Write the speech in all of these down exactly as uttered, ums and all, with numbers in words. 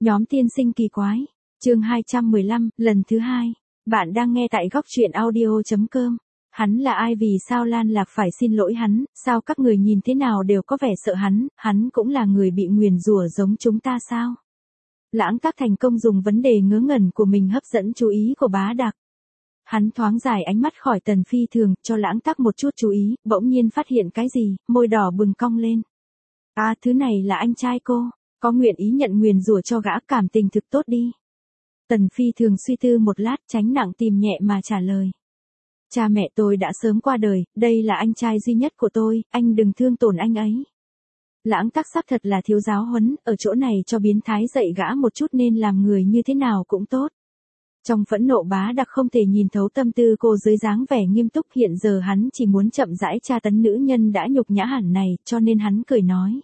Nhóm tiên sinh kỳ quái. Chương hai trăm mười lăm, lần thứ hai. Bạn đang nghe tại góc truyện audio chấm com. Hắn là ai, vì sao Lan Lạc phải xin lỗi hắn, sao các người nhìn thế nào đều có vẻ sợ hắn, hắn cũng là người bị nguyền rủa giống chúng ta sao? Lãng Tác thành công dùng vấn đề ngớ ngẩn của mình hấp dẫn chú ý của Bá Đặc. Hắn thoáng giải ánh mắt khỏi Tần Phi Thường, cho Lãng Tác một chút chú ý, bỗng nhiên phát hiện cái gì, môi đỏ bừng cong lên. À, thứ này là anh trai cô, có nguyện ý nhận nguyền rủa cho gã, cảm tình thực tốt đi. Tần Phi Thường suy tư một lát, tránh nặng tìm nhẹ mà trả lời. Cha mẹ tôi đã sớm qua đời, đây là anh trai duy nhất của tôi, anh đừng thương tổn anh ấy. Lãng Tác sắp thật là thiếu giáo huấn, ở chỗ này cho biến thái dạy gã một chút nên làm người như thế nào cũng tốt. Trong phẫn nộ, Bá Đặc không thể nhìn thấu tâm tư cô dưới dáng vẻ nghiêm túc, hiện giờ hắn chỉ muốn chậm rãi tra tấn nữ nhân đã nhục nhã hẳn này, cho nên hắn cười nói.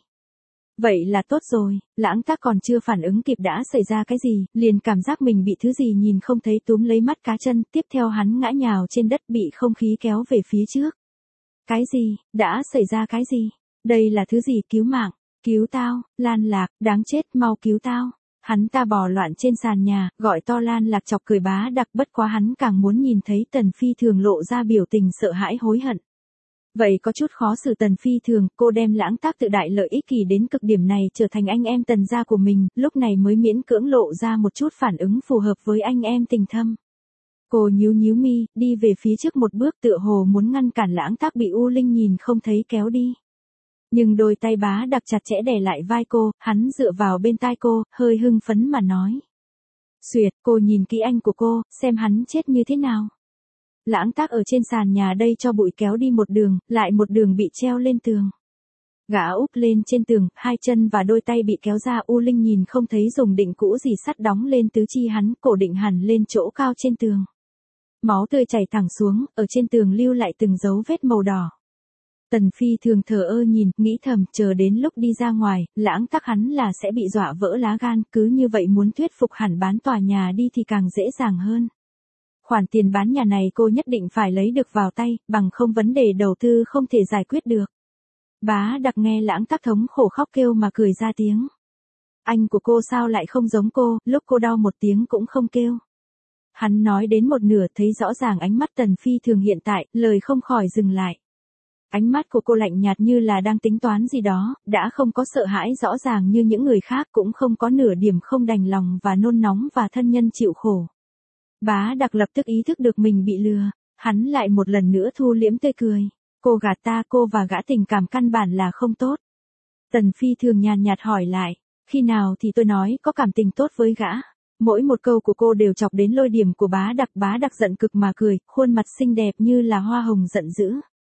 Vậy là tốt rồi. Lãng Tác còn chưa phản ứng kịp đã xảy ra cái gì, liền cảm giác mình bị thứ gì nhìn không thấy túm lấy mắt cá chân, tiếp theo hắn ngã nhào trên đất, bị không khí kéo về phía trước. Cái gì, đã xảy ra cái gì? Đây là thứ gì? Cứu mạng, cứu tao, Lan Lạc, đáng chết, mau cứu tao. Hắn ta bò loạn trên sàn nhà, gọi to. Lan Lạc chọc cười Bá Đặc, bất quá hắn càng muốn nhìn thấy Tần Phi Thường lộ ra biểu tình sợ hãi hối hận. Vậy có chút khó xử Tần Phi Thường, cô đem Lãng Tác tự đại lợi ích kỳ đến cực điểm này trở thành anh em Tần gia của mình, lúc này mới miễn cưỡng lộ ra một chút phản ứng phù hợp với anh em tình thâm. Cô nhíu nhíu mi, đi về phía trước một bước, tựa hồ muốn ngăn cản Lãng Tác bị U Linh nhìn không thấy kéo đi. Nhưng đôi tay Bá Đặc chặt chẽ đè lại vai cô, hắn dựa vào bên tai cô, hơi hưng phấn mà nói. Xuyệt, cô nhìn kỹ anh của cô, xem hắn chết như thế nào. Lãng Tác ở trên sàn nhà đây cho bụi kéo đi một đường, lại một đường bị treo lên tường. Gã úp lên trên tường, hai chân và đôi tay bị kéo ra. U Linh nhìn không thấy dùng định cũ gì sắt đóng lên tứ chi hắn, cổ định hẳn lên chỗ cao trên tường. Máu tươi chảy thẳng xuống, ở trên tường lưu lại từng dấu vết màu đỏ. Tần Phi Thường thờ ơ nhìn, nghĩ thầm, chờ đến lúc đi ra ngoài, Lãng Tác hắn là sẽ bị dọa vỡ lá gan, cứ như vậy muốn thuyết phục hẳn bán tòa nhà đi thì càng dễ dàng hơn. Khoản tiền bán nhà này cô nhất định phải lấy được vào tay, bằng không vấn đề đầu tư không thể giải quyết được. Bá Đặc nghe Lãng Tác thống khổ khóc kêu mà cười ra tiếng. Anh của cô sao lại không giống cô, lúc cô đau một tiếng cũng không kêu. Hắn nói đến một nửa thấy rõ ràng ánh mắt Tần Phi Thường hiện tại, lời không khỏi dừng lại. Ánh mắt của cô lạnh nhạt như là đang tính toán gì đó, đã không có sợ hãi rõ ràng như những người khác, cũng không có nửa điểm không đành lòng và nôn nóng và thân nhân chịu khổ. Bá Đặc lập tức ý thức được mình bị lừa, hắn lại một lần nữa thu liễm tươi cười. Cô gạt ta, cô và gã tình cảm căn bản là không tốt. Tần Phi Thường nhàn nhạt hỏi lại, khi nào thì tôi nói có cảm tình tốt với gã? Mỗi một câu của cô đều chọc đến lôi điểm của Bá Đặc. Bá Đặc giận cực mà cười, khuôn mặt xinh đẹp như là hoa hồng giận dữ.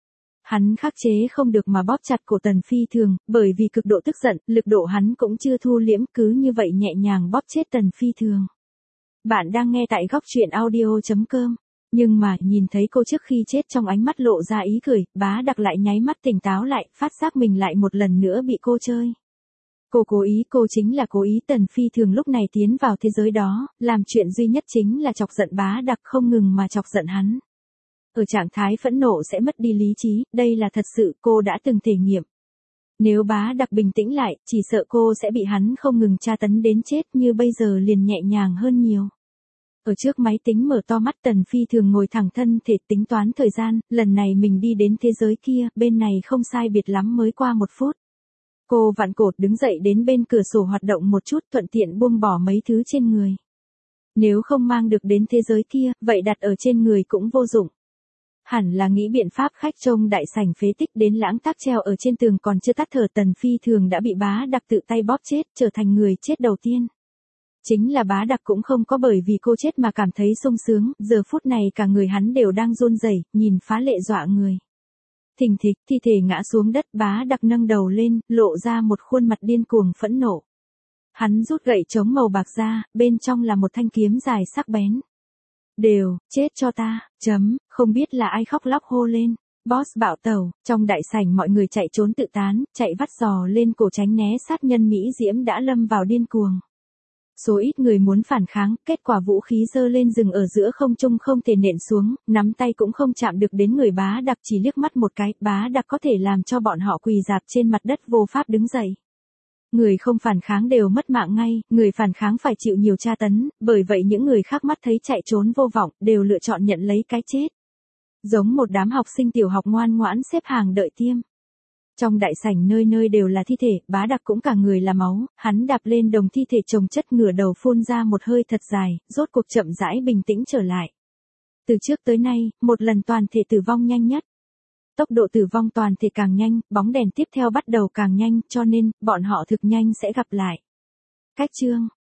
Hắn khắc chế không được mà bóp chặt cổ Tần Phi Thường, bởi vì cực độ tức giận, lực độ hắn cũng chưa thu liễm, cứ như vậy nhẹ nhàng bóp chết Tần Phi Thường. Bạn đang nghe tại góc truyện audio chấm com. Nhưng mà, nhìn thấy cô trước khi chết trong ánh mắt lộ ra ý cười, Bá Đặc lại nháy mắt tỉnh táo lại, phát giác mình lại một lần nữa bị cô chơi. Cô cố ý, cô chính là cố ý. Tần Phi Thường lúc này tiến vào thế giới đó, làm chuyện duy nhất chính là chọc giận Bá Đặc, không ngừng mà chọc giận hắn. Ở trạng thái phẫn nộ sẽ mất đi lý trí, đây là thật sự, cô đã từng thể nghiệm. Nếu Bá Đặc bình tĩnh lại, chỉ sợ cô sẽ bị hắn không ngừng tra tấn đến chết, như bây giờ liền nhẹ nhàng hơn nhiều. Ở trước máy tính mở to mắt, Tần Phi Thường ngồi thẳng thân thể tính toán thời gian, lần này mình đi đến thế giới kia, bên này không sai biệt lắm mới qua một phút. Cô vặn cột đứng dậy đến bên cửa sổ hoạt động một chút, thuận tiện buông bỏ mấy thứ trên người. Nếu không mang được đến thế giới kia, vậy đặt ở trên người cũng vô dụng. Hẳn là nghĩ biện pháp khách trông đại sảnh phế tích đến Lãng Tác treo ở trên tường còn chưa tắt thở, Tần Phi Thường đã bị Bá Đặc tự tay bóp chết, trở thành người chết đầu tiên. Chính là Bá Đặc cũng không có bởi vì cô chết mà cảm thấy sung sướng, giờ phút này cả người hắn đều đang run rẩy, nhìn phá lệ dọa người. Thình thịch, thi thể ngã xuống đất, Bá Đặc nâng đầu lên, lộ ra một khuôn mặt điên cuồng phẫn nộ. Hắn rút gậy chống màu bạc ra, bên trong là một thanh kiếm dài sắc bén. Đều, chết cho ta, chấm, không biết là ai khóc lóc hô lên. Boss bạo tẩu, trong đại sảnh mọi người chạy trốn tự tán, chạy vắt giò lên cổ tránh né sát nhân Mỹ Diễm đã lâm vào điên cuồng. Số ít người muốn phản kháng, kết quả vũ khí giơ lên dừng ở giữa không trung không thể nện xuống, nắm tay cũng không chạm được đến người Bá Đặc, chỉ liếc mắt một cái, Bá Đặc có thể làm cho bọn họ quỳ rạp trên mặt đất vô pháp đứng dậy. Người không phản kháng đều mất mạng ngay, người phản kháng phải chịu nhiều tra tấn, bởi vậy những người khác mắt thấy chạy trốn vô vọng, đều lựa chọn nhận lấy cái chết. Giống một đám học sinh tiểu học ngoan ngoãn xếp hàng đợi tiêm. Trong đại sảnh nơi nơi đều là thi thể, Bá Đặc cũng cả người là máu, hắn đạp lên đống thi thể chồng chất ngửa đầu phun ra một hơi thật dài, rốt cuộc chậm rãi bình tĩnh trở lại. Từ trước tới nay, một lần toàn thể tử vong nhanh nhất. Tốc độ tử vong toàn thể càng nhanh, bóng đèn tiếp theo bắt đầu càng nhanh, cho nên, bọn họ thực nhanh sẽ gặp lại. Cách chương